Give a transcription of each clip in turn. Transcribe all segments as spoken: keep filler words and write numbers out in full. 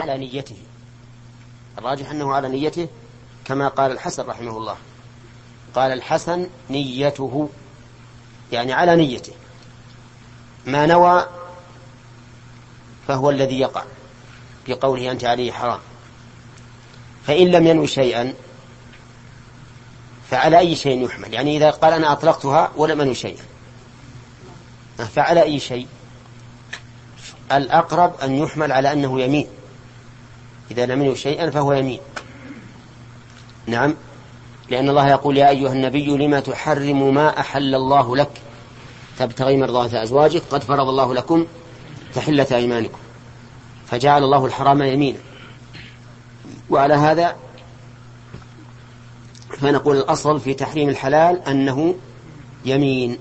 على نيته، الراجح أنه على نيته كما قال الحسن رحمه الله، قال الحسن نيته يعني على نيته، ما نوى فهو الذي يقع بقوله أنت عليه حرام. فإن لم ينوي شيئا فعلى أي شيء يحمل؟ يعني إذا قال أنا أطلقتها ولم أنوي شيئا فعلى أي شيء؟ الأقرب أن يحمل على أنه يمين، إذا لم ينوي شيئا فهو يمين. نعم، لأن الله يقول يا أيها النبي لما تحرم ما أحل الله لك تبتغي مرضات أزواجك قد فرض الله لكم تحلة أيمانكم، فجعل الله الحرام يمينا. وعلى هذا فنقول الأصل في تحريم الحلال أنه يمين.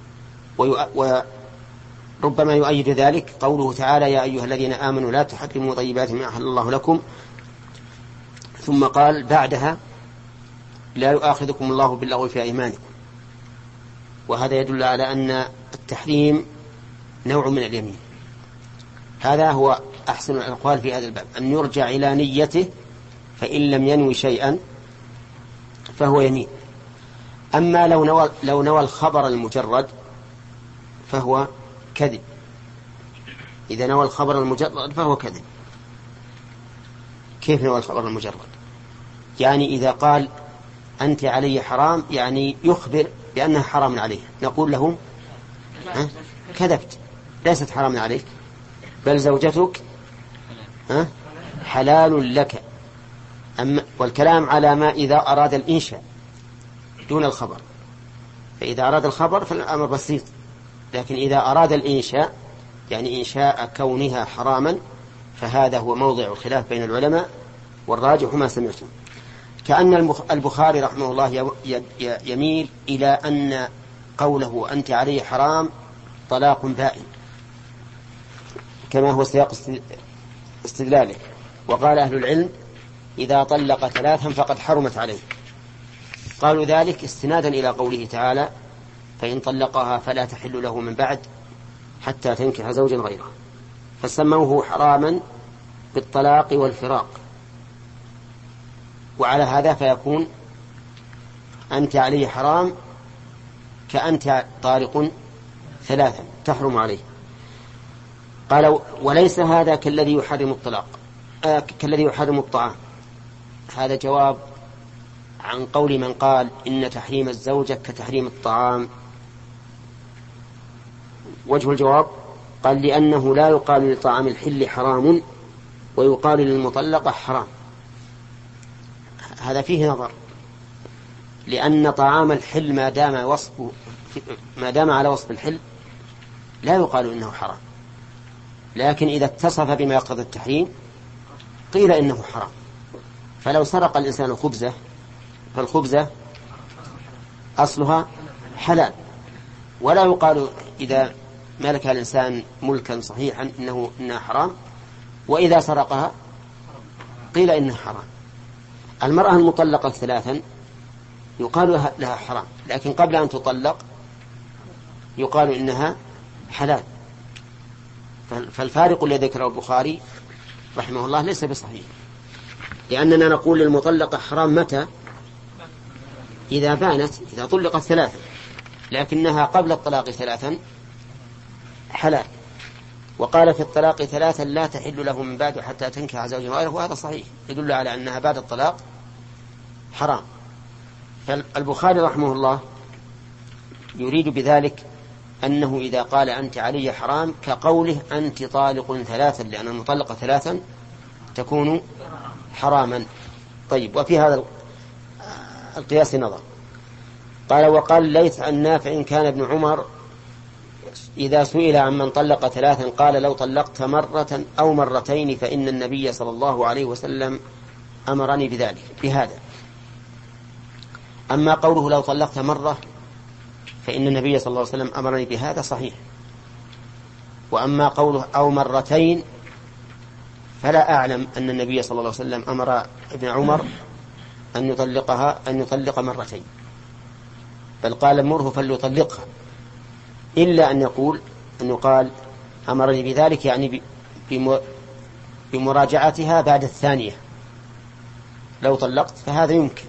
وربما يؤيد ذلك قوله تعالى يا أيها الذين آمنوا لا تحرموا طيبات ما أحل الله لكم، ثم قال بعدها لا يؤاخذكم الله باللغو في أيمانكم. وهذا يدل على أن التحريم نوع من اليمين. هذا هو أحسن الأقوال في هذا الباب، أن يرجع إلى نيته، فإن لم ينوي شيئا فهو يمين. أما لو نوى, لو نوى الخبر المجرد فهو كذب. إذا نوى الخبر المجرد فهو كذب. كيف نوى الخبر المجرد؟ يعني إذا قال أنت علي حرام يعني يخبر بأنها حرام عليه، نقول له ها؟ كذبت، ليست حرام عليك بل زوجتك ها؟ حلال لك. أما والكلام على ما إذا أراد الإنشاء دون الخبر، فإذا أراد الخبر فالأمر بسيط، لكن إذا أراد الإنشاء يعني إنشاء كونها حراما فهذا هو موضع الخلاف بين العلماء، والراجح ما سمعتم. كأن البخاري رحمه الله يميل إلى أن قوله أنت عليه حرام طلاق بائن كما هو سياق استدلاله. وقال أهل العلم إذا طلق ثلاثا فقد حرمت عليه، قالوا ذلك استنادا إلى قوله تعالى فإن طلقها فلا تحل له من بعد حتى تنكح زوجا غيره، فسموه حراما بالطلاق والفراق. وعلى هذا فيكون أنت عليه حرام كأنت طارق ثلاثا تحرم عليه. قال وليس هذا كالذي يحرم الطلاق آه كالذي يحرم الطعام. هذا جواب عن قول من قال إن تحريم الزوجة كتحريم الطعام. وجه الجواب قال لأنه لا يقال لطعام الحل حرام ويقال للمطلقة حرام. هذا فيه نظر، لأن طعام الحل ما دام وصفه ما دام على وصف الحل لا يقال إنه حرام، لكن إذا اتصف بما يقتضي التحريم قيل إنه حرام. فلو سرق الإنسان خبزة فالخبزة أصلها حلال، ولا يقال إذا ملك الإنسان ملكا صحيحا إنه إنها حرام، وإذا سرقها قيل إنها حرام. المرأة المطلقة ثلاثا يقال لها حرام، لكن قبل أن تطلق يقال إنها حلال. فالفارق الذي ذكره البخاري رحمه الله ليس بصحيح، لأننا نقول للمطلقة حرام متى؟ إذا بانت، إذا طلقت ثلاثا، لكنها قبل الطلاق ثلاثا حلال. وقال في الطلاق ثلاثا لا تحل له من بعد حتى تنكح زوجا غيره، وهذا صحيح يدل على أنها بعد الطلاق حرام. فالبخاري رحمه الله يريد بذلك أنه إذا قال أنت علي حرام كقوله أنت طالق ثلاثا، لأن المطلقة ثلاثا تكون حراما. طيب، وفي هذا القياس نظر. قال وقال ليث عن نافع كان ابن عمر إذا سئل عن من طلق ثلاثا قال لو طلقت مرة أو مرتين فإن النبي صلى الله عليه وسلم أمرني بذلك بهذا. أما قوله لو طلقت مرة فإن النبي صلى الله عليه وسلم أمرني بهذا صحيح. وأما قوله أو مرتين فلا أعلم أن النبي صلى الله عليه وسلم أمر ابن عمر أن يطلقها أن يطلق مرتين، بل قال مره فليطلقها، إلا أن يقول أن يقال أمرني بذلك يعني بمراجعتها بعد الثانية. لو طلقت فهذا يمكن.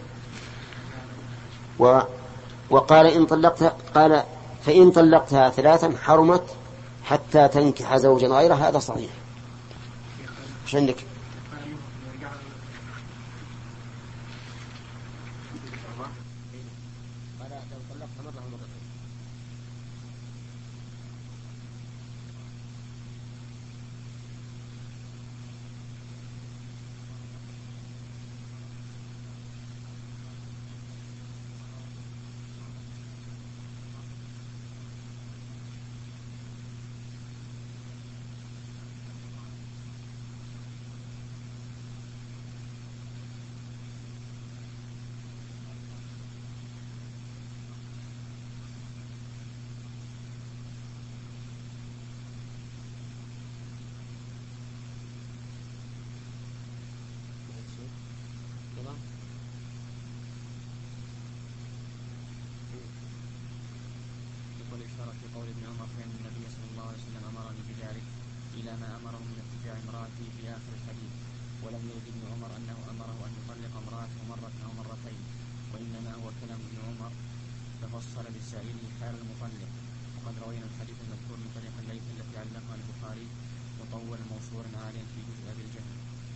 و وقال إن طلقتها قال فإن طلقتها ثلاثا حرمت حتى تنكح زوجا غيره. هذا صحيح. وش عندك؟ في قول ابن عمر فإن النبي صلى الله عليه وسلم أمرني بذلك إلى ما أمره من اتباع امرأته في آخر الحديث، ولم يرد ابن عمر أنه أمره أن يطلق امرأته مرة أو مرتين، وإنما هو كلام ابن عمر تفصل لسائله حال المطلق. وقد روينا الحديث المذكور من طريق الليث التي علقها البخاري مطول موصول عاليا في جزء أبي الجهل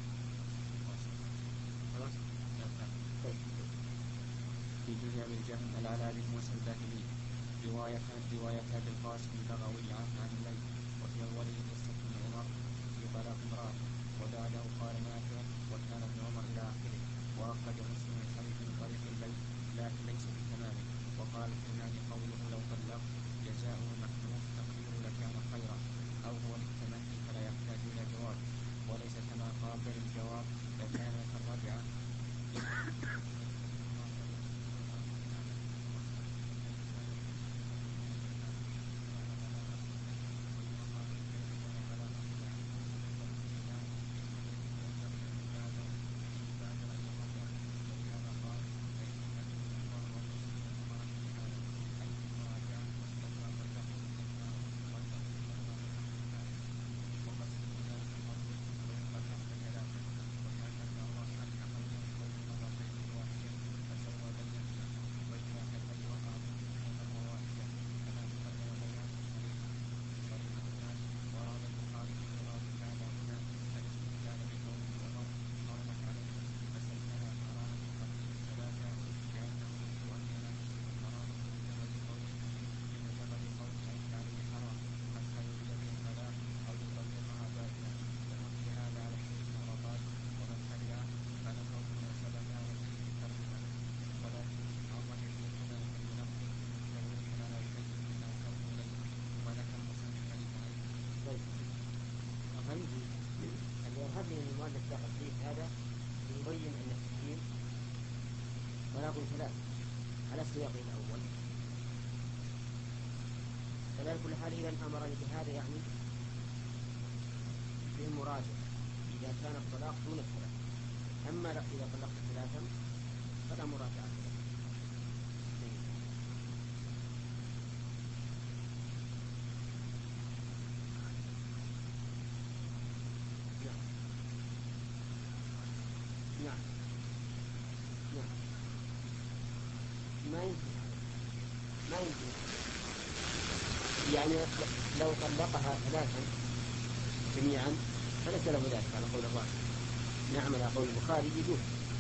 في جزء أبي الجهل العلاء بن موسى الباهلي رواية رواية أبي القاسم البغوي عنه عن الليث، وفي أوله قصة ابن عمر في طلاق امرأة، وبعده قال نافع وكان ابن عمر إلى آخره. وأخرج مسلم الحديث من طريق الليث لكن ليس بالتمام. وقال في النادي قوله لو طلق جزاؤه محمود تقدير لكان خيرا، أو هو للتمني فلا يحتاج إلى جواب، وليس كما قابل الجواب لكان كالرابعة. هذه المؤلف تقديم هذا يبين أن التحريم طلاق ثلاث على السياق الأول. فلا كل حال إذا أمرني بهذا يعني بالمراجعة إذا كان الطلاق دون الثلاث. أما إذا طلقت ثلاثا فلا مراجعة. نعم نعم ما يمكن ما يمكن يعني لو طلقها ثلاثا جميعا فليس له ذلك على قول الله. نعم على قول البخاري يجوز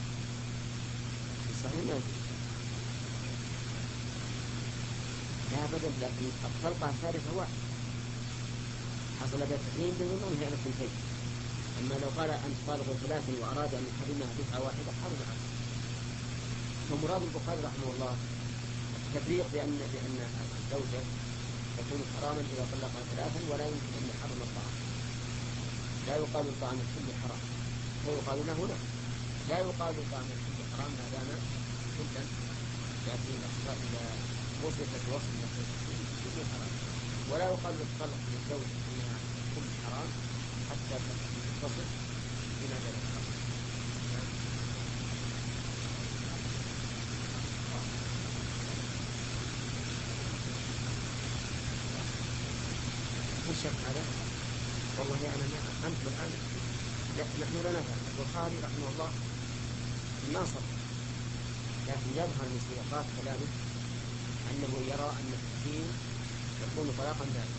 صحيح ما يجوز لا أبدا، لكن الطلقة الثالثة واحد حصل بها تحريم بظنه على الثنتين. أما لو قال أنت طالق ثلاثا وأراد أن يحرمها دفعة واحدة حرم عنه. فمراد البخاري رحمه الله التفريق بأن بأن الزوجة تكون حراما إذا طلقها ثلاثا ولا يمكن أن يحرم الطعام. لا يقال الطعام الكل حرام، ويقال له لا لا يقال الطعام الكل حرام ما دام كلا يأتي الأخطاء إذا وصفت وصف الكل حرام. ولا يقال للطلق للزوج أنها كل حرام حتى تصل إلى ذلك الحرام. الشك هذا والله أنا ما أنت الآن نحن لا نفهم. البخاري رحمه الله ما صح، لكن يظهر من سياقات كلامه أنه يرى أن التحريم يكون طلاقا دائما.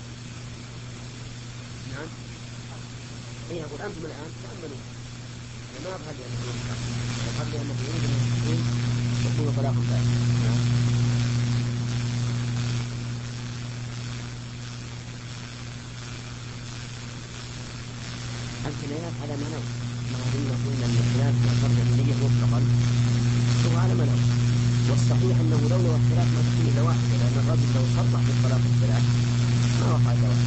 نعم. إيه يقول أنتم الآن تأملوا، أنا ما أظهر لي أنه يكون يظهر لي أنه يريد أن التحريم يكون طلاقا دائما. نعم. الكنايات على ما نوع، ما قلنا قلنا أن الخلاف يعتبر النية مطلقا هو على ما نوع، والصحيح أنه لولا الخلاف ما تكون إلا واحدة، لأن الرجل لو صرح بالطلاق الثلاث ما وقع إلا واحد.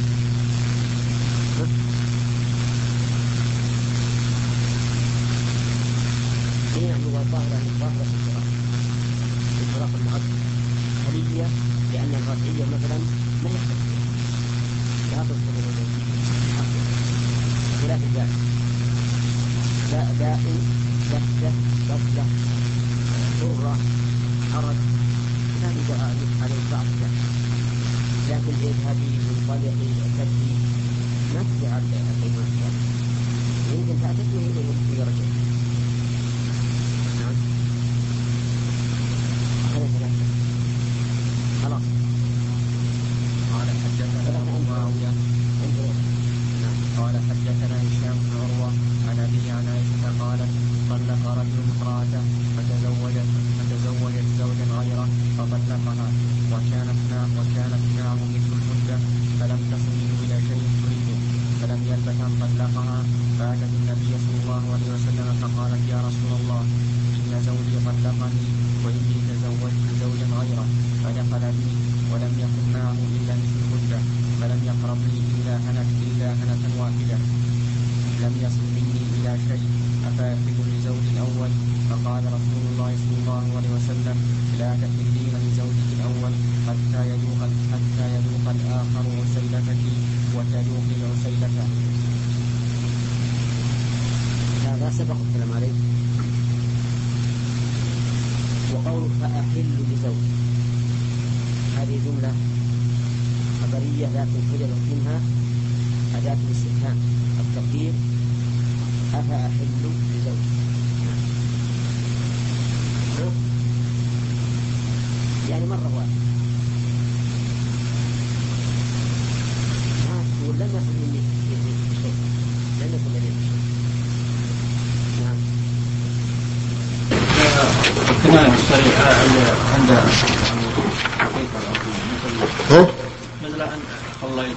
هي يعني هو الظاهر أن الظاهرة في الطلاق في الطلاق المؤكد هل هي لأن الرجعية مثلا ما يحتاج لا تصدق خلاف الدائم لا دائم لفتة ضبطة ضرة حرج لا يدعى عليه بعض الدائم، لكن إذهابي منطلقي أكدي ما تدعى الإيمان يمكن تعتقه إليه في رجل. نعم. هذا ثلاثة خلاص. قال حدثنا معاوية قال حدثنا هشام بن عروة عن أبي عن عائشة قالت طلق رجل امرأته فتزوجت فتزوجت زوجا غيره فطلقها وكانت وكانت معه مثل المدة فلم تصل منه إلى شيء تريده فلم يلبث أن طلقها فأتت النبي صلى الله عليه وسلم فقالت يا رسول الله إن زوجي طلقني وإني تزوجت زوجا غيره فدخل بي ولم يكن معه إلا مثل المدة فلم يقربني إلا هنة إلا هنة واحدة لم يصل مني إلى شيء أفأحل لزوج الأول؟ فقال رسول الله صلى الله عليه وسلم لا تحلين لزوجك الأول حتى يذوق حتى يذوق الآخر عسيلتك وتذوقي عسيلته. هذا سبق الكلام عليه. وقول فأحل لزوج هذه جملة خبرية لكن حذفت منها أداة الاستفهام التقدير أفأحل لزوج. يعني مرة واحدة ولم يصل مني شيء لم يصل مني شيء. نعم. الكناية الصريحة عند ها؟ مثل أن خليت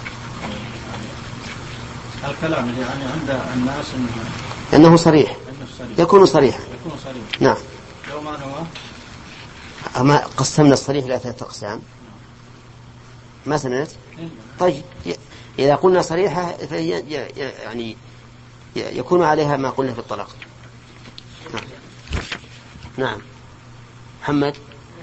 الكلام يعني عند الناس أنه صريح يكون صريحا. يكون صريح. نعم. لو ما هو أما قسمنا الصريح إلى ثلاثة أقسام ما سمعت؟ طيب إذا قلنا صريحة يعني يكون عليها ما قلنا في الطلاق. نعم. نعم. محمد.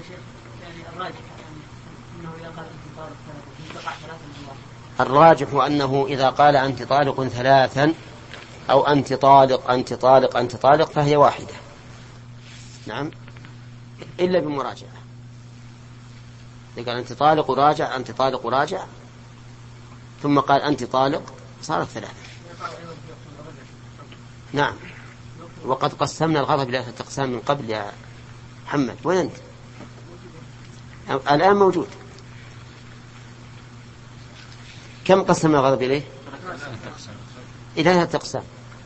الراجح أنه إذا قال أنت طالق ثلاثا أو أنت طالق أنت طالق أنت طالق فهي واحدة. نعم. إلا بمراجعة. إذا قال أنت طالق وراجع أنت طالق وراجع ثم قال أنت طالق صارت ثلاثة. نعم. وقد قسمنا الغضب إلى ثلاثة أقسام من قبل يا محمد. وين أنت؟ الآن موجود. كم قسمنا الغضب إليه؟ إلى ثلاثة أقسام: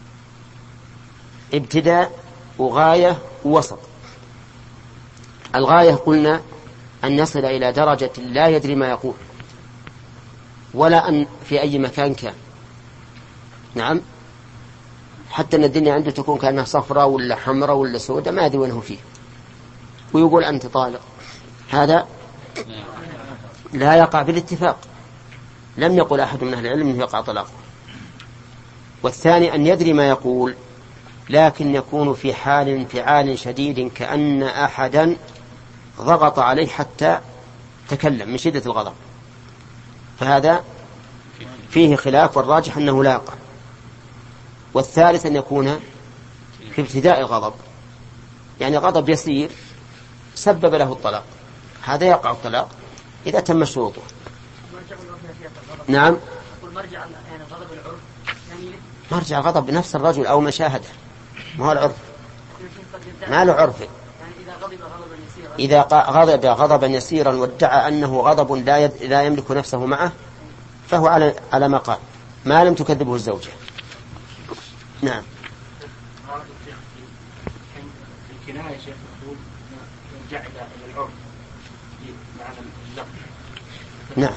ابتداء وغاية ووسط. الغاية قلنا أن يصل إلى درجة لا يدري ما يقول ولا أن في أي مكان كان. نعم. حتى أن الدنيا عنده تكون كأنها صفراء ولا حمراء ولا سوداء ما يدري وينه فيه ويقول أنت طالق. هذا لا يقع بالاتفاق. لم يقل أحد من أهل العلم أنه يقع طلاقه. والثاني أن يدري ما يقول لكن يكون في حال انفعال شديد كأن أحدا ضغط عليه حتى تكلم من شدة الغضب، فهذا فيه خلاف والراجح أنه لا يقع. والثالث أن يكون في ابتداء الغضب، يعني غضب يسير سبب له الطلاق، هذا يقع الطلاق إذا تم شروطه. نعم. المرجع يعني غضب العرف يعني مرجع الغضب بنفس الرجل أو مشاهده، ما هو العرف، ما له عرف. إذا غضب غضبا يسيرا وادعى أنه غضب لا يد... لا يملك نفسه معه فهو على على ما قال، ما لم تكذبه الزوجة. نعم. الكناية شيخ يقول يرجع إلى العرف بمعنى اللفظ. نعم.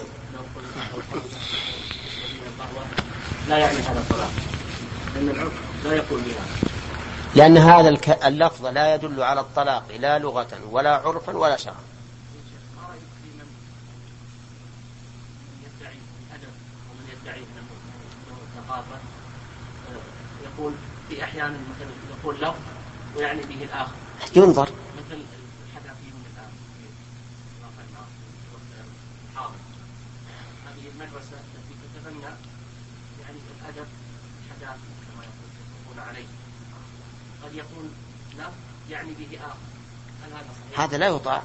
لا يعني هذا الطلاق، لأن العرف لا يقول بها. لأن هذا اللفظ لا يدل على الطلاق لا لغة ولا عرفا ولا شرعا. يدعي الأدب ومن يدعي الثقافة يقول في أحيان مثلا يقول لفظ ويعني به الآخر. ينظر. مثل حدث فيهم الآن في واقع الحاضر. هذه المدرسة التي تتبنى يعني الأدب حدث كما يقولون عليه. قد يكون لفظ يعني به آخر. هل هذا صحيح؟ هذا لا يطاع.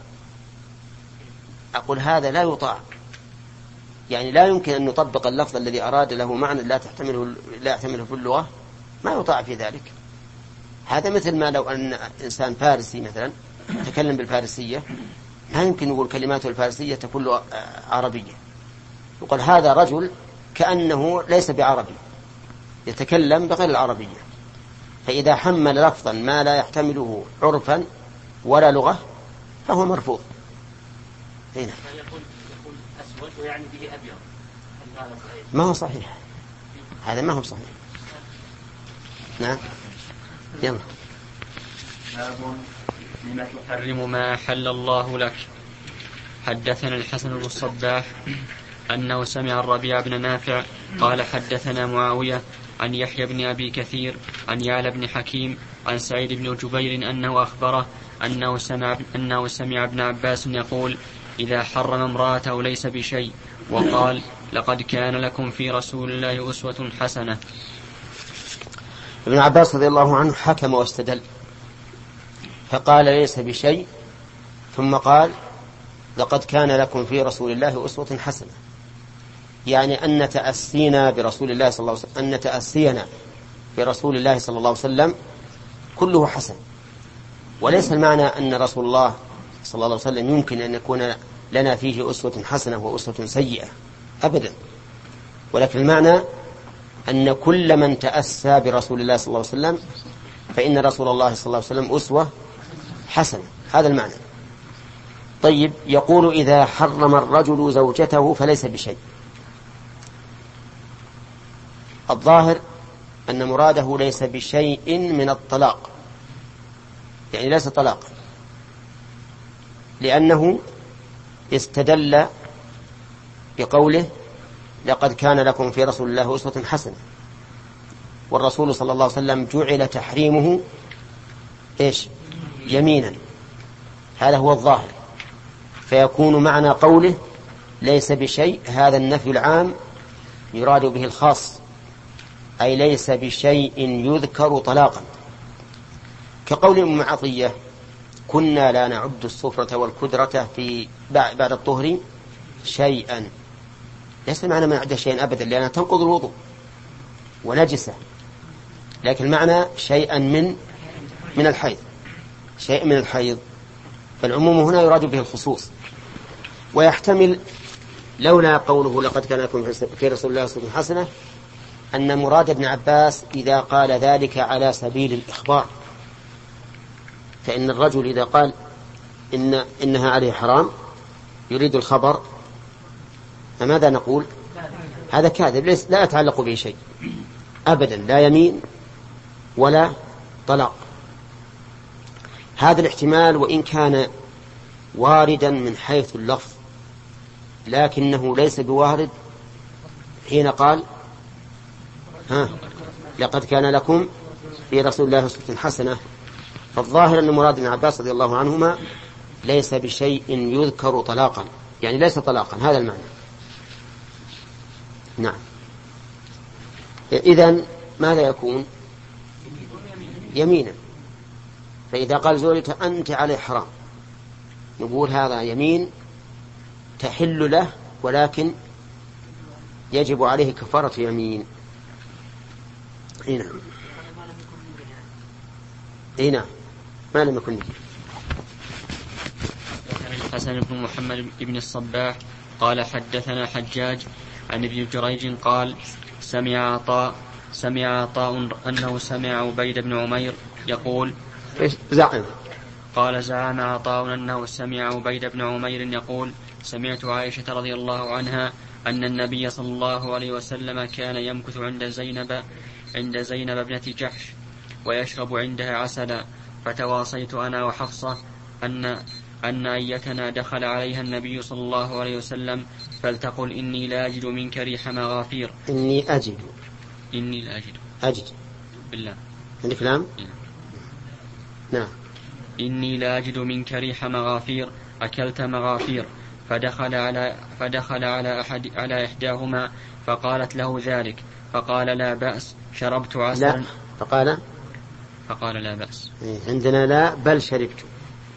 أقول هذا لا يطاع. يعني لا يمكن أن نطبق اللفظ الذي أراد له معنى لا تحتمله لا يحتمله في اللغة، ما يطاع في ذلك. هذا مثل ما لو أن إنسان فارسي مثلا تكلم بالفارسية، ما يمكن يقول كلماته الفارسية تكون عربية. يقول هذا رجل كأنه ليس بعربي يتكلم بغير العربية. فإذا حمل لفظا ما لا يحتمله عرفا ولا لغة فهو مرفوض. هنا يقول يقول أسود ويعني به أبيض. هذا صحيح؟ ما هو صحيح، هذا ما هو صحيح. نعم. يلا. باب لم تحرم ما أحل الله لك. حدثنا الحسن بن الصباح أنه سمع الربيع بن نافع قال حدثنا معاوية عن يحيى بن أبي كثير عن يعلى بن حكيم عن سعيد بن جبير أنه أخبره أنه سمع, أنه سمع ابن عباس يقول إذا حرم امرأته ليس بشيء، وقال لقد كان لكم في رسول الله أسوة حسنة. ابن عباس رضي الله عنه حكم واستدل فقال ليس بشيء، ثم قال لقد كان لكم في رسول الله أسوة حسنة، يعني أن تأسينا برسول الله صلى الله عليه وسلم أن تأسينا برسول الله صلى الله عليه وسلم كله حسن. وليس المعنى أن رسول الله صلى الله عليه وسلم يمكن أن يكون لنا فيه أسوة حسنة وأسوة سيئة أبدا، ولكن المعنى أن كل من تأسى برسول الله صلى الله عليه وسلم فإن رسول الله صلى الله عليه وسلم أسوة حسنة، هذا المعنى. طيب، يقول إذا حرم الرجل زوجته فليس بشيء. الظاهر أن مراده ليس بشيء من الطلاق، يعني ليس طلاق، لأنه استدل بقوله لقد كان لكم في رسول الله أسوة حسنة، والرسول صلى الله عليه وسلم جعل تحريمه إيش؟ يمينا. هذا هو الظاهر، فيكون معنى قوله ليس بشيء هذا النفي العام يراد به الخاص، أي ليس بشيء يذكر طلاقا، كقول أم عطية كنا لا نعد الصفرة والكدرة في بعد الطهر شيئا. ليس معنى ما نعد شيئا أبدا لأنها تنقض الوضوء ونجسة، لكن معنى شيئا من من الحيض، شيء من الحيض، فالعموم هنا يراد به الخصوص. ويحتمل لولا قوله لقد كان لكم في رسول الله أسوة حسنة أن مراد ابن عباس إذا قال ذلك على سبيل الإخبار، فإن الرجل إذا قال إن إنها عليه حرام يريد الخبر، فماذا نقول؟ هذا كاذب، لا يتعلق به شيء أبدا، لا يمين ولا طلاق. هذا الاحتمال وإن كان واردا من حيث اللفظ لكنه ليس بوارد حين قال ها لقد كان لكم في رسول الله أسوة حسنة. فالظاهر أن مراد ابن عباس رضي الله عنهما ليس بشيء يذكر طلاقا، يعني ليس طلاقا، هذا المعنى. نعم. إذن ماذا يكون؟ يمينا. فإذا قال زوجته أنت عليه حرام نقول هذا يمين تحل له، ولكن يجب عليه كفارة يمين. اي نعم اي نعم ما لم يكن به. الحسن بن محمد بن الصباح قال حدثنا حجاج عن ابن جريج قال سمع عطاء سمع عطاء أنه سمع عبيد بن عمير يقول زعم قال زعم عطاء أنه سمع عبيد بن عمير يقول سمعت عائشة رضي الله عنها أن النبي صلى الله عليه وسلم كان يمكث عند زينب عند زينب ابنة جحش ويشرب عندها عسلا، فتواصيت أنا وحفصة أن أن أيتنا دخل عليها النبي صلى الله عليه وسلم فلتقل إني لا أجد منك ريح مغافير. إني أجد إني لا أجد أجد بالله عندك لام؟ نعم. إني لا أجد منك ريح مغافير أكلت مغافير. فدخل على فدخل على أحد على إحداهما فقالت له ذلك فقال لا بأس شربت عسلا. لا فقال فقال لا بأس. عندنا لا بل شربت،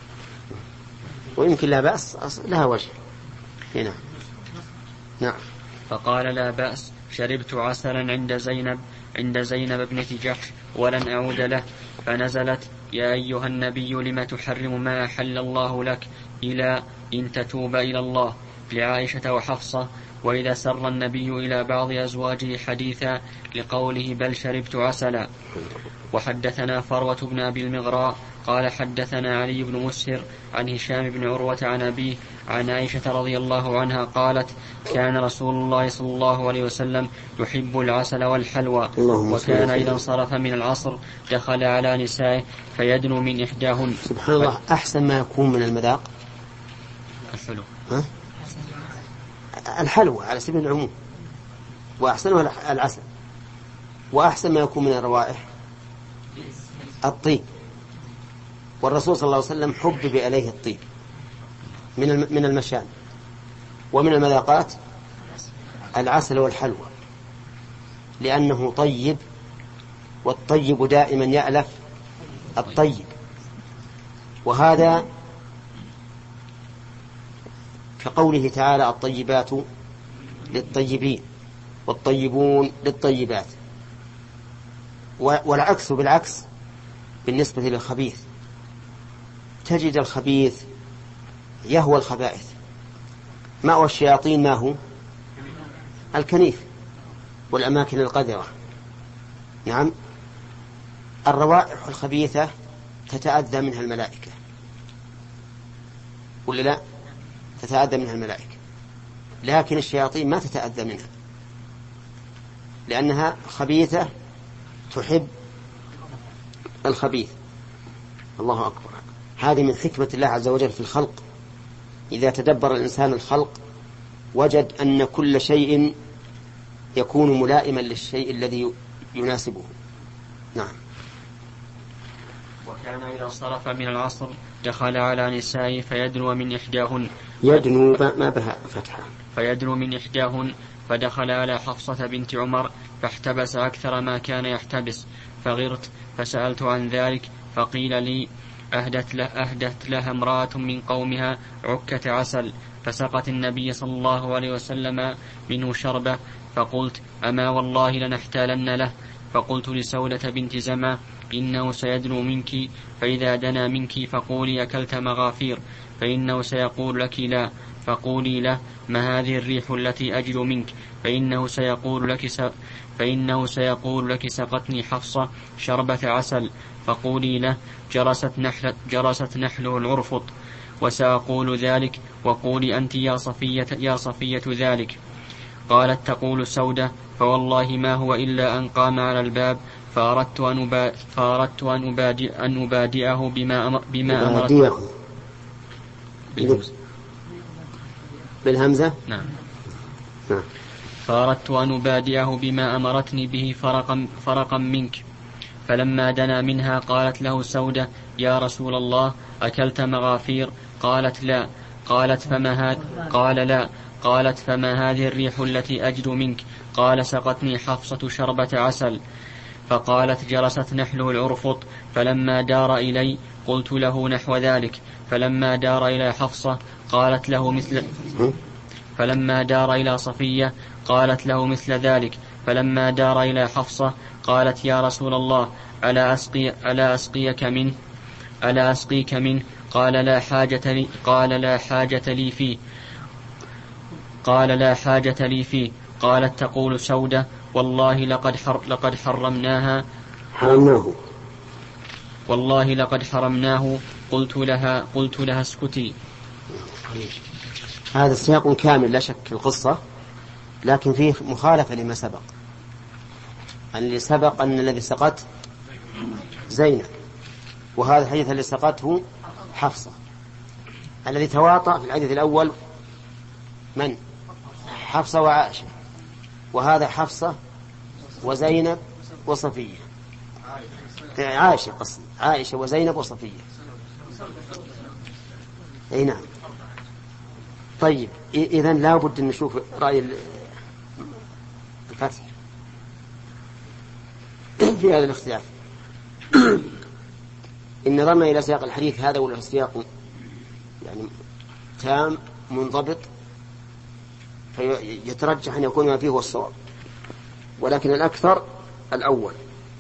ويمكن لا بأس لها وجه هنا. نعم. فقال لا بأس شربت عسلا عند زينب عند زينب ابنة جحش ولن أعود له. فنزلت يا أيها النبي لم تحرم ما أحل الله لك إلى إن تتوب إلى الله لعائشة وحفصة. وإذا سر النبي إلى بعض أزواجه حديثا لقوله بل شربت عسلا. وحدثنا فروة بن أبي المغراء قال حدثنا علي بن مسهر عن هشام بن عروة عن أبيه عن عائشة رضي الله عنها قالت كان رسول الله صلى الله عليه وسلم يحب العسل والحلوى، وكان إذا انصرف من العصر دخل على نسائه فيدنو من إحداهن. سبحان الله. أحسن ما يكون من المذاق الحلو ها؟ الحلوى على سبيل العموم، وأحسنها العسل، وأحسن ما يكون من الروائح الطيب. والرسول صلى الله عليه وسلم حبب إليه الطيب من من المشان، ومن المذاقات العسل والحلوى، لأنه طيب، والطيب دائما يألف الطيب. وهذا كقوله تعالى الطيبات للطيبين والطيبون للطيبات. والعكس بالعكس بالنسبة للخبيث، تجد الخبيث يهوى الخبائث. مأوى الشياطين ما هو الكنيف والأماكن القذرة. نعم. الروائح الخبيثة تتأذى منها الملائكة ولا لا؟ تتأذى منها الملائكة، لكن الشياطين ما تتأذى منها لأنها خبيثة تحب الخبيث. الله أكبر. هذه من حكمة الله عز وجل في الخلق. إذا تدبر الإنسان الخلق وجد أن كل شيء يكون ملائما للشيء الذي يناسبه. نعم. وكان إذا انصرف من العصر دخل على نسائه فيدنو من إحداهن يدنو ما بها فتحة فيدنو من إحداهن فدخل على حفصة بنت عمر فاحتبس أكثر ما كان يحتبس فغرت فسألت عن ذلك فقيل لي أهدت, له أهدت لها امرأة من قومها عكة عسل فسقت النبي صلى الله عليه وسلم منه شربة. فقلت أما والله لنحتالن له. فقلت لسودة بنت زمى إنه سيدنو منك، فإذا دنا منك فقولي أكلت مغافير، فإنه سيقول لك لا. فقولي له ما هذه الريح التي أجد منك، فإنه سيقول لك س... فإنه سيقول لك سقتني حفصة شربة عسل. فقولي له جرست, نحل... جرست نحله العرفط، وسأقول ذلك، وقولي أنت يا صفية, يا صفية ذلك. قالت تقول سودة فوالله ما هو إلا أن قام على الباب فأردت أن, أبا... فأردت أن, أبادئ... أن أبادئه بما, أمر... بما أمرت بالهمزة. بالهمزة نعم. نعم. فأردت أن أبادئه بما أمرتني به فرقا, فرقا منك. فلما دنا منها قالت له سودة يا رسول الله أكلت مغافير؟ قالت لا. قالت فما هذا؟ قال لا. قالت فما هذه الريح التي أجد منك؟ قال سقتني حفصة شربة عسل. فقالت جرست نحله العرفط. فلما دار إلي قلت له نحو ذلك. فلما دار إلى حفصة قالت له مثل فلما دار إلى صفية قالت له مثل ذلك. فلما دار إلى حفصة قالت يا رسول الله ألا أسقي ألا أسقيك منه ألا أسقيك منه قال لا حاجة لي قال لا حاجة لي فيه قال لا حاجة لي فيه قالت تقول سودة والله لقد حر لقد حرمناها حرمناه والله لقد حرمناه قلت لها قلت لها اسكتي. هذا السياق كامل لا شك في القصة، لكن فيه مخالفة لما سبق. اللي سبق أن الذي سقط زينب، وهذا الحديث الذي سقطه حفصة. الذي تواطأ في الحديث الأول من؟ حفصة وعائشة، وهذا حفصة وزينب وصفية. عائشة قصدي عائشة وزينب وصفية. أي نعم. طيب إذن لا بد أن نشوف رأي الفتح في هذا الاختلاف. إن نظرنا إلى سياق الحديث هذا ولا سياق يعني تام منضبط فيترجح أن يكون ما فيه هو الصواب، ولكن الأكثر الأول.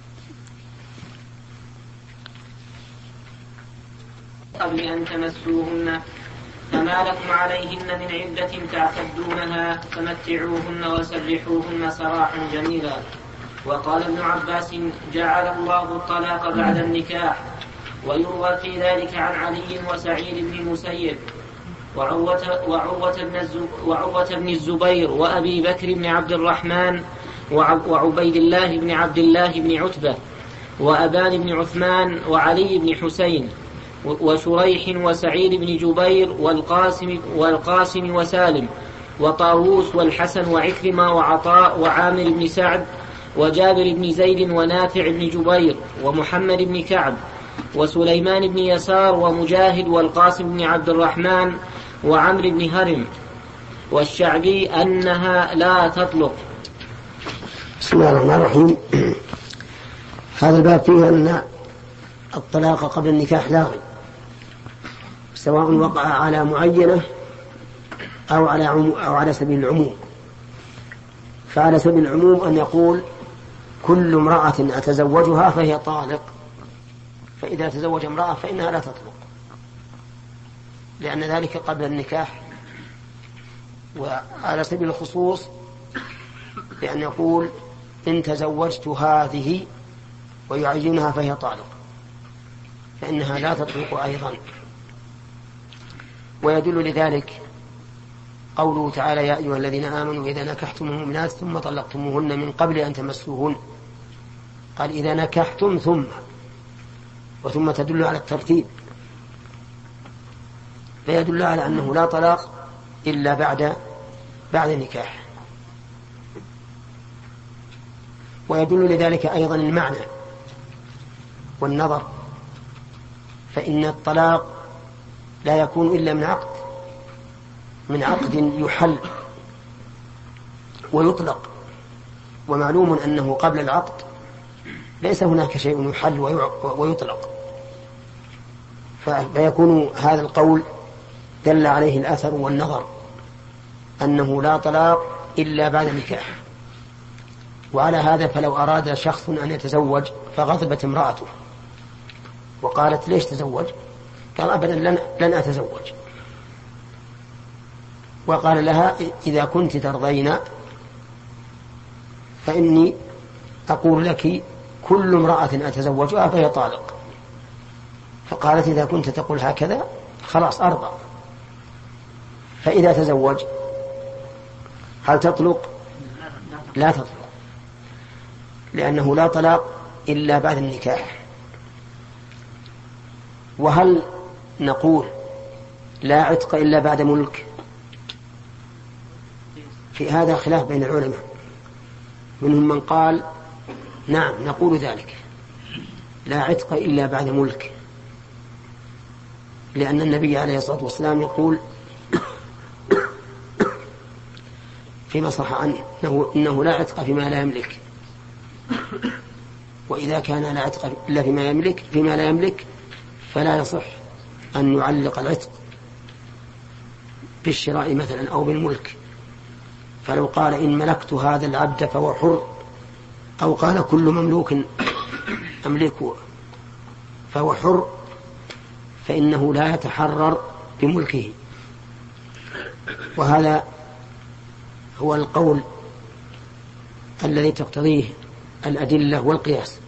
قبل أن تمسوهن فما لكم عليهن من عدة تعتدونها فمتعوهن وسرحوهن سراحا جميلا. وقال ابن عباس جعل الله الطلاق بعد النكاح. ويروى في ذلك عن علي وسعيد بن المسيب وعروة, وعروة, بن وعروة بن الزبير وأبي بكر بن عبد الرحمن وعبيد الله بن عبد الله بن عتبة وأبان بن عثمان وعلي بن حسين وشريح وسعيد بن جبير والقاسم, والقاسم وسالم وطاووس والحسن وعكرمة وعطاء وعامر بن سعد وجابر بن زيد ونافع بن جبير ومحمد بن كعب وسليمان بن يسار ومجاهد والقاسم بن عبد الرحمن وعمر بن هرم والشعبي أنها لا تطلق. بسم الله الرحمن الرحيم. هذا الباب فيه أن الطلاق قبل النكاح لاغي، سواء وقع على معينة أو على, أو على سبيل العموم. فعلى سبيل العموم أن يقول كل امرأة أتزوجها فهي طالق، فإذا تزوج امرأة فإنها لا تطلق، لأن ذلك قبل النكاح. وعلى سبيل الخصوص بأن يقول إن تزوجت هذه ويعينها فهي طالق، فإنها لا تطلق أيضا. ويدل لذلك قوله تعالى يا أيها الذين آمنوا إذا نكحتم المؤمنات ثم طلقتموهن من قبل أن تمسوهن. قال إذا نكحتم ثم، وثم تدل على الترتيب، فيدل على أنه لا طلاق إلا بعد بعد النكاح. ويدل لذلك أيضا المعنى والنظر، فإن الطلاق لا يكون إلا من عقد من عقد يحل ويطلق، ومعلوم أنه قبل العقد ليس هناك شيء يحل ويطلق، فيكون هذا القول دل عليه الأثر والنظر أنه لا طلاق إلا بعد النكاح. وعلى هذا فلو أراد شخص أن يتزوج فغضبت امرأته وقالت ليش تزوج؟ قال أبدا لن, لن أتزوج. وقال لها إذا كنت ترضين فإني أقول لك كل امرأة أتزوجها فهي طالق. فقالت إذا كنت تقول هكذا خلاص أرضى. فإذا تزوج هل تطلق؟ لا تطلق، لأنه لا طلاق إلا بعد النكاح. وهل نقول لا عتق إلا بعد ملك؟ في هذا خلاف بين العلماء، منهم من قال نعم نقول ذلك، لا عتق إلا بعد ملك، لأن النبي عليه الصلاة والسلام يقول فيما صح عنه إنه, إنه لا عتق فيما لا يملك، وإذا كان لا عتق إلا فيما يملك فيما لا يملك فلا يصح أن يعلق العتق بالشراء مثلا أو بالملك، فلو قال إن ملكت هذا العبد فهو حر، أو قال كل مملوك أملكه فهو حر، فإنه لا يتحرر بملكه. وهذا هو القول الذي تقتضيه الأدلة والقياس،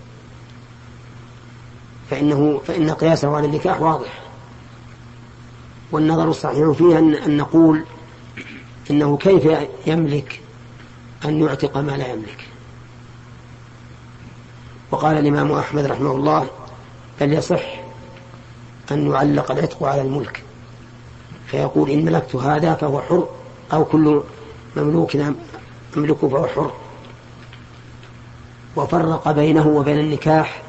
فإنه فإن قياسه على النكاح واضح. والنظر الصحيح فيه أن نقول إنه كيف يملك أن يعتق ما لا يملك. وقال الإمام أحمد رحمه الله بل يصح أن يعلق العتق على الملك، فيقول إن ملكت هذا فهو حر، أو كل مملوك أملكه فهو حر. وفرق بينه وبين النكاح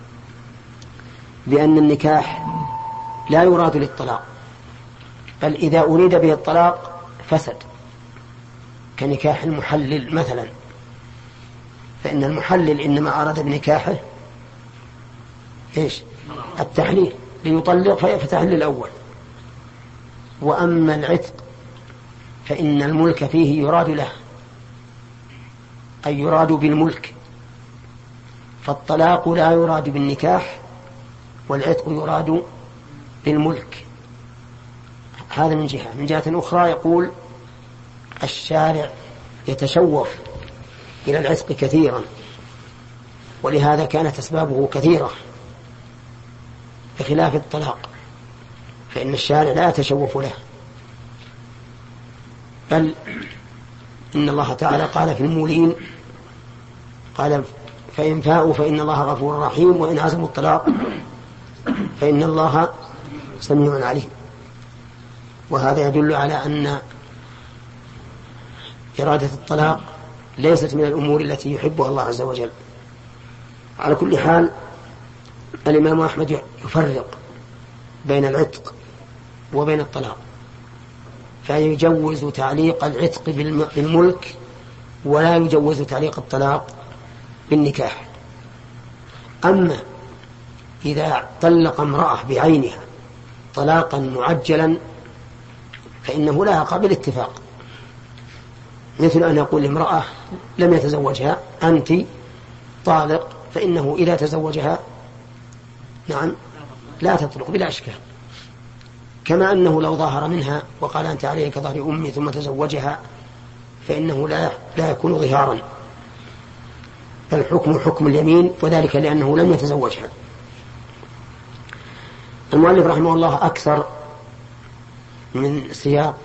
بأن النكاح لا يراد للطلاق، بل إذا أريد به الطلاق فسد، كنكاح المحلل مثلا، فإن المحلل إنما أراد بنكاحه إيش؟ التحليل ليطلق فيفتحل الأول. وأما العتق فإن الملك فيه يراد له، أي يراد بالملك، فالطلاق لا يراد بالنكاح والعتق يراد بالملك. هذا من جهة. من جهة أخرى يقول الشارع يتشوف إلى العتق كثيرا، ولهذا كانت أسبابه كثيرة بخلاف الطلاق، فإن الشارع لا يتشوف له، بل إن الله تعالى قال في المولين قال فإن فاءوا فإن الله غفور رحيم، وإن عزموا الطلاق فإن الله سميع عليم. وهذا يدل على أن إرادة الطلاق ليست من الأمور التي يحبها الله عز وجل. على كل حال الإمام أحمد يفرق بين العتق وبين الطلاق، فيجوز تعليق العتق بالملك ولا يجوز تعليق الطلاق بالنكاح. أما إذا طلق امرأة بعينها طلاقا معجلا فإنه لا يقع بالاتفاق، مثل أن يقول لامرأة لم يتزوجها أنت طالق، فإنه إذا تزوجها نعم لا تطلق بلا إشكال. كما أنه لو ظاهر منها وقال أنت علي كظهر أمي ثم تزوجها فإنه لا لا يكون ظهارا، بل حكم حكم اليمين، وذلك لأنه لم يتزوجها. المؤلف رحمه الله أكثر من سياق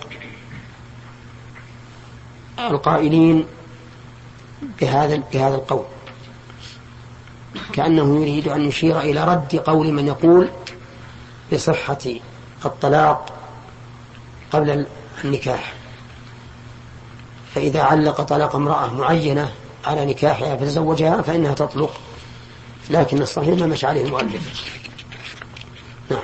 القائلين بهذا بهذا القول، كأنه يريد أن يشير إلى رد قول من يقول بصحة الطلاق قبل النكاح. فإذا علق طلاق امرأة معينة على نكاحها فتزوجها فإنها تطلق، لكن الصحيح ما مشى عليه المؤلف. نعم.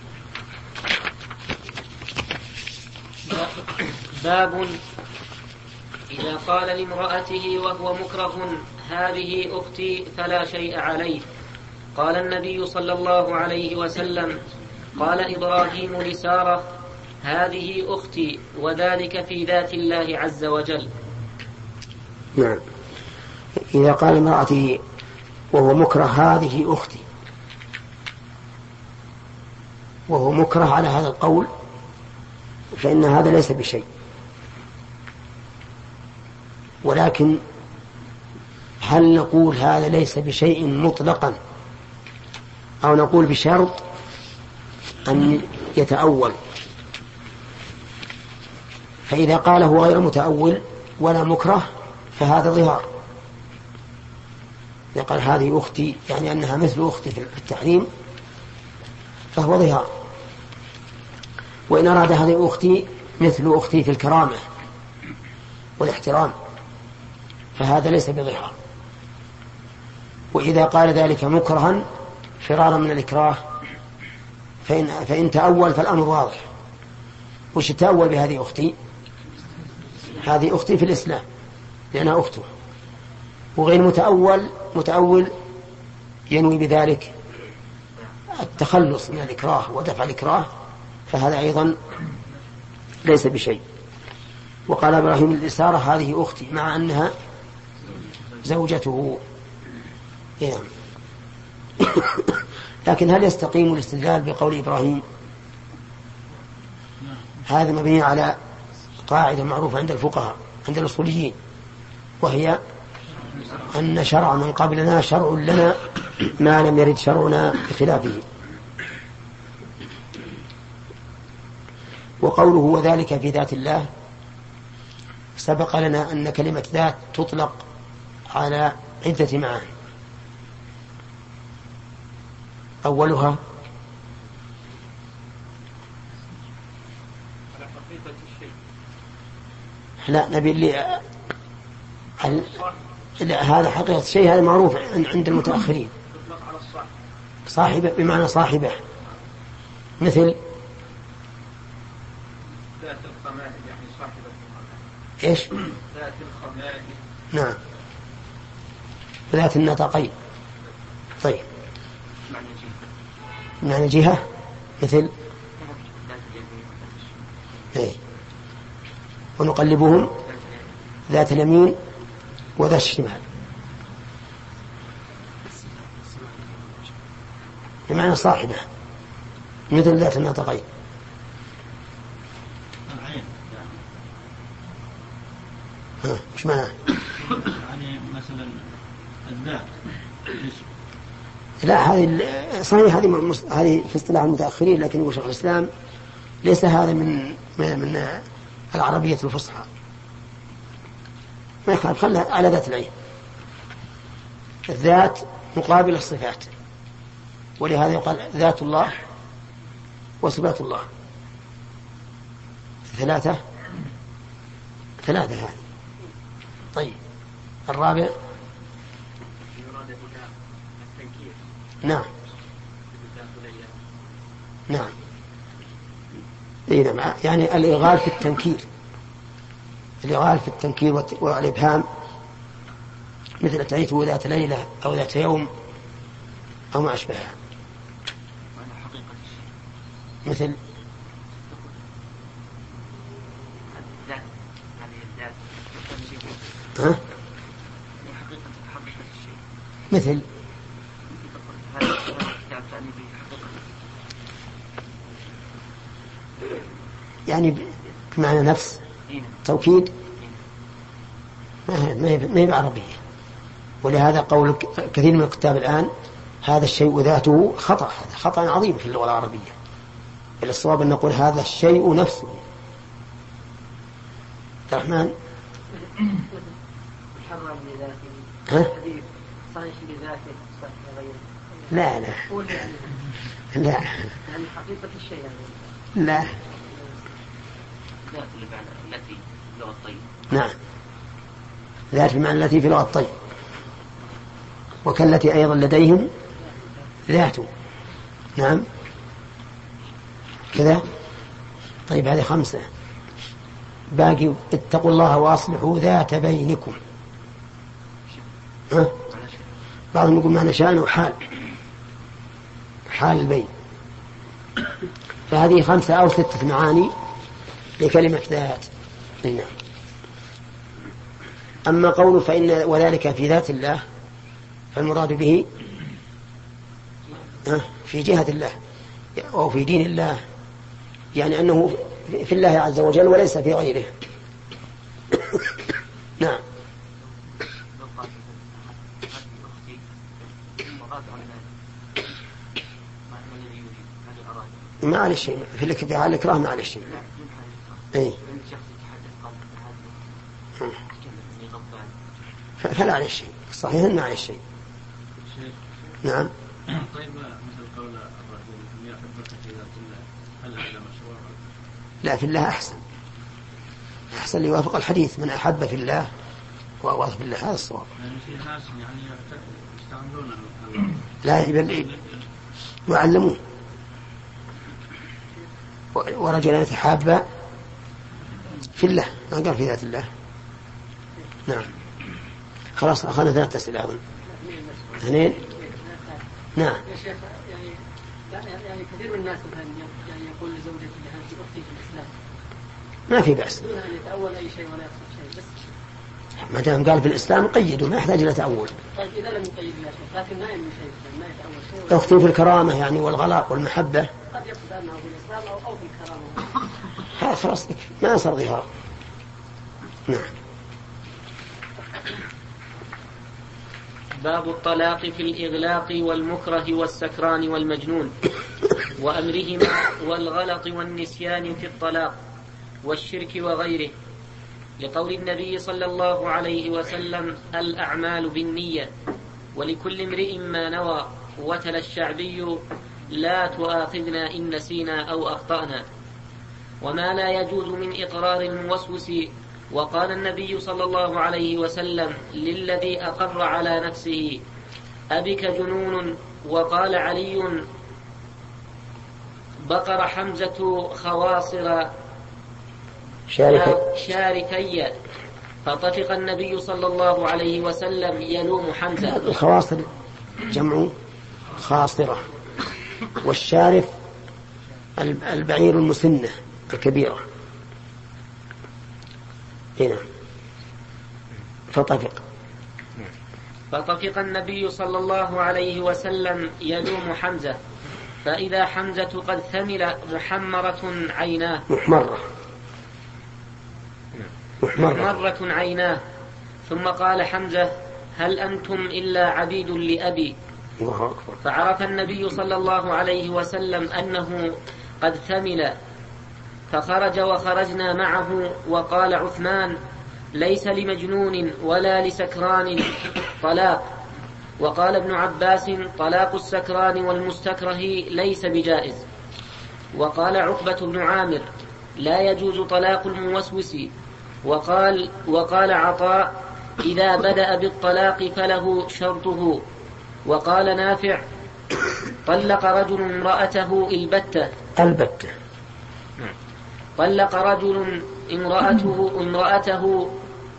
باب إذا قال لامرأته وهو مكره هذه أختي فلا شيء عليه. قال النبي صلى الله عليه وسلم قال إبراهيم لسارة هذه أختي، وذلك في ذات الله عز وجل. نعم. إذا قال امرأته وهو مكره هذه أختي، وهو مكره على هذا القول، فإن هذا ليس بشيء، ولكن هل نقول هذا ليس بشيء مطلقا أو نقول بشرط أن يتأول؟ فإذا قاله غير متأول ولا مكره فهذا ظهار. إذا قال هذه أختي يعني أنها مثل أختي في التحريم فهو ظهار، وإن أراد هذه أختي مثل أختي في الكرامة والاحترام فهذا ليس بظهار. وإذا قال ذلك مكرها فرارا من الإكراه فإن, فإن تأول فالأمر واضح. وش تأول بهذه أختي؟ هذه أختي في الإسلام لأنها أخته. وغير متأول متأول ينوي بذلك التخلص من الإكراه ودفع الإكراه، فهذا أيضا ليس بشيء. وقال إبراهيم لسارة هذه أختي مع أنها زوجته. يعني. لكن هل يستقيم الاستدلال بقول إبراهيم؟ هذا مبني على قاعدة معروفة عند الفقهاء عند الأصوليين، وهي أن شرع من قبلنا شرع لنا ما لم يرد شرعنا بخلافه. وقوله وذلك في ذات الله، سبق لنا أن كلمة ذات تطلق على عدة معاني. أولها لا نبي اللي لا هذا حقيقة الشيء، هذا معروف عند المتأخرين. صاحبة بمعنى صاحبة، مثل ذات الخمائل يعني صاحبة الخمائل. إيش؟ ذات الخمائل. نعم. ذات النطقين. طيب. معنى جهة مثل إيه؟ ونقلبهم ذات اليمين وذات الشمال، بمعنى صاحبة مثل ذات النطقين. ها مش معنى يعني مثلا الذات. لا هذه صحيح، هذه هذه في اصطلاح المتأخرين، لكن يقول شيخ الإسلام ليس هذا من من العربية الفصحى، ما يخالف، خلها على ذات العين. الذات مقابل الصفات، ولهذا يقال ذات الله وصفات الله ثلاثة ثلاثة هذه. طيب الرابع نعم نعم يعني الإغال في التنكير، الإغال في التنكير والإبهام، مثل أتيته ذات ليلة أو ذات يوم أو ما أشبهها. مثل ها؟ مثل يعني بمعنى نفس توكيد، ما هي بعربية. ولهذا قول كثير من الكتاب الآن هذا الشيء ذاته خطأ، هذا خطأ عظيم في اللغة العربية. الصواب أن نقول هذا الشيء نفسه. الرحمن محرم لذاته. ها؟ صحيح لذاته صحيح غيره. لا لا لا يعني حقيقة الشيء يعني. لا ذات التي في لغة الطيب. نعم ذات بمعنى التي في لغة الطيب، وكالتي أيضا لديهم ذات. نعم كذا. طيب هذه خمسة، باقي اتقوا الله وأصلحوا ذات بينكم. ها؟ بعضهم يقول معنى شأن وحال، حال البين. فهذه خمسة أو ستة معاني لكلمة ذات. نعم. أما قوله فإن وذلك في ذات الله، فالمراد به في جهة الله أو في دين الله، يعني أنه في الله عز وجل وليس في غيره. نعم. ما عليه شيء في الإكراه، ما عليه شيء. أي فلا عليه شيء، صحيح ما عليه شيء. نعم. طيب مثل قول الرجل إني أحبك في ذات الله، هل هذا مشروع؟ لا في الله أحسن، أحسن ليوافق الحديث من أحب في الله وأواظ في الله، هذا الصواب. يعني في ناس يعني يستعملون لا بل يعلمون. ورجل يتحابى في الله، ما قال في ذات الله. نعم. خلاص أخذنا ثلاثة أسئلة أظن. اثنين. نعم. يا شيخ يعني يعني كثير من الناس مثلا يعني يقول لزوجته هذه أختي في الإسلام، ما في بأس. ما دام قال في الإسلام قيده ما يحتاج إلى تأول. طيب إذا لم يقيد لا شيء لكن ما يمشي شيء ما يتأول شيء. يخطي في الكرامة يعني والغلاء والمحبة. قد يقصد أنه في الإسلام أو أو في الكرامة. ها خلاص ما صار ظهار. نعم. باب الطلاق في الإغلاق والمكره والسكران والمجنون وأمرهما والغلط والنسيان في الطلاق والشرك وغيره، لقول النبي صلى الله عليه وسلم: الأعمال بالنية ولكل امرئ ما نوى. وتلا الشعبي: لا تؤاخذنا إن نسينا أو أخطأنا. وما لا يجوز من إقرار الموسوس. وقال النبي صلى الله عليه وسلم للذي أقر على نفسه: أبك جنون. وقال علي: بقر حمزة خواصر شاركي. فطفق النبي صلى الله عليه وسلم يلوم حمزة. الخواصر جمع خاصرة، والشارف البعير المسنة الكبيرة. هنا فطفق فطفق النبي صلى الله عليه وسلم يلوم حمزة، فإذا حمزة قد ثمل محمرة عيناه محمرة محمرة عيناه. ثم قال حمزة: هل أنتم إلا عبيد لأبي؟ فعرف النبي صلى الله عليه وسلم أنه قد ثمل، فخرج وخرجنا معه. وقال عثمان: ليس لمجنون ولا لسكران طلاق. وقال ابن عباس: طلاق السكران والمستكره ليس بجائز. وقال عقبة بن عامر: لا يجوز طلاق الموسوس. وقال, وقال عطاء: إذا بدأ بالطلاق فله شرطه. وقال نافع: طلق رجل امرأته البتة البتة طلق رجل امرأته امرأته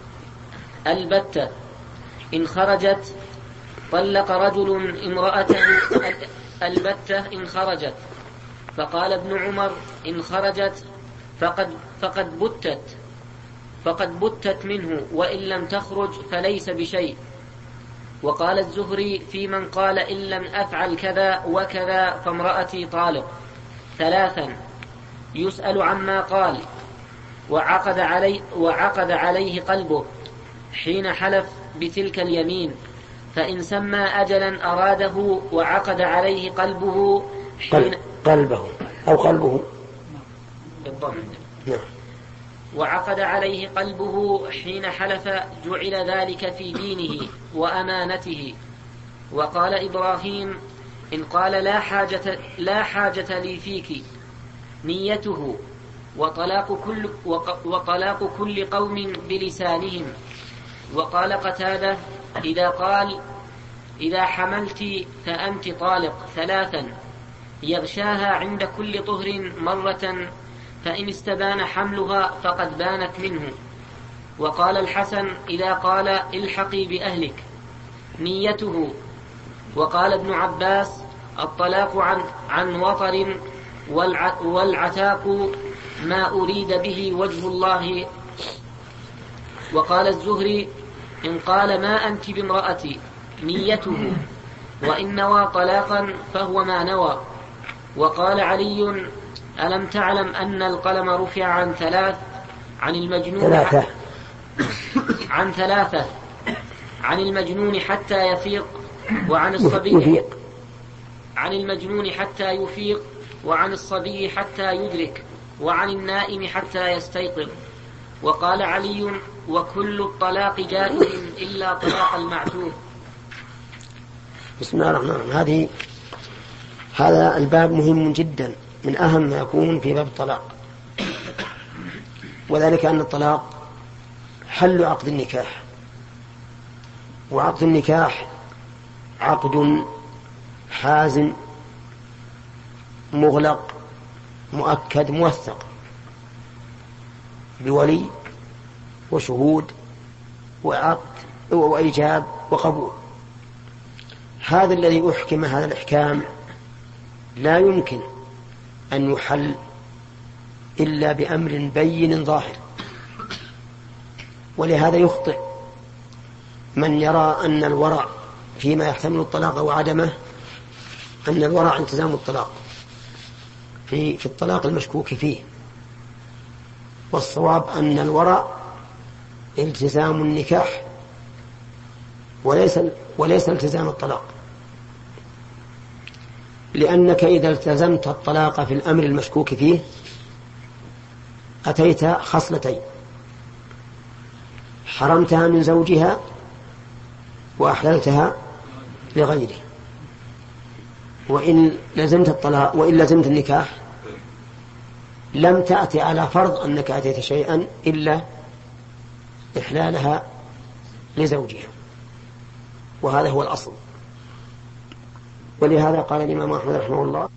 البتة إن خرجت طلق رجل امرأته البتة إن خرجت. فقال ابن عمر: إن خرجت فقد فقد بتت فقد بتت منه، وإن لم تخرج فليس بشيء. وقال الزهري في من قال: إن لم أفعل كذا وكذا فامرأتي طالق. ثلاثا: يسأل عما قال، وعقد عليه, وعقد عليه قلبه حين حلف بتلك اليمين، فإن سمى أجلا أراده وعقد عليه قلبه حين قلبه أو قلبه بالضبط. نعم. وعقد عليه قلبه حين حلف جعل ذلك في دينه وأمانته. وقال إبراهيم: إن قال لا حاجة, لا حاجة لي فيك نيته. وطلاق كل, وطلاق كل قوم بلسانهم. وقال قتادة: إذا قال إذا حملت فأنت طالق ثلاثا يغشاها عند كل طهر مرة، فإن استبان حملها فقد بانت منه. وقال الحسن: إذا قال الحقي بأهلك نيته. وقال ابن عباس: الطلاق عن, عن وطر والعتاق ما أريد به وجه الله. وقال الزهري: إن قال ما أنت بامرأتي نيته، وإن نوى طلاقا فهو ما نوى. وقال علي: ألم تعلم أن القلم رفع عن ثلاث عن المجنون ثلاثة عن ثلاثة عن المجنون حتى يفيق وعن الصبي عن المجنون حتى يفيق وعن الصبي حتى يدرك وعن النائم حتى يستيقظ. وقال علي: وكل الطلاق جائز إلا طلاق المعتوه. بسم الله الرحمن الرحيم. هذه هذا الباب مهم جدا، من أهم ما يكون في باب الطلاق، وذلك أن الطلاق حل عقد النكاح، وعقد النكاح عقد حازم مغلق مؤكد موثق بولي وشهود وعقد وإيجاب وقبول. هذا الذي أحكم هذا الإحكام لا يمكن أن يحل إلا بأمر بين ظاهر. ولهذا يخطئ من يرى أن الورع فيما يحتمل الطلاق وعدمه أن الورع التزام الطلاق في, في الطلاق المشكوك فيه، والصواب أن الورع التزام النكاح وليس, وليس التزام الطلاق، لأنك إذا التزمت الطلاق في الأمر المشكوك فيه أتيت خصلتين: حرمتها من زوجها وأحللتها لغيره. وإن لزمت الطلاق وإن لزمت النكاح لم تأتي على فرض أنك أتيت شيئا إلا إحلالها لزوجها، وهذا هو الأصل. ولهذا قال الإمام أحمد رحمه الله: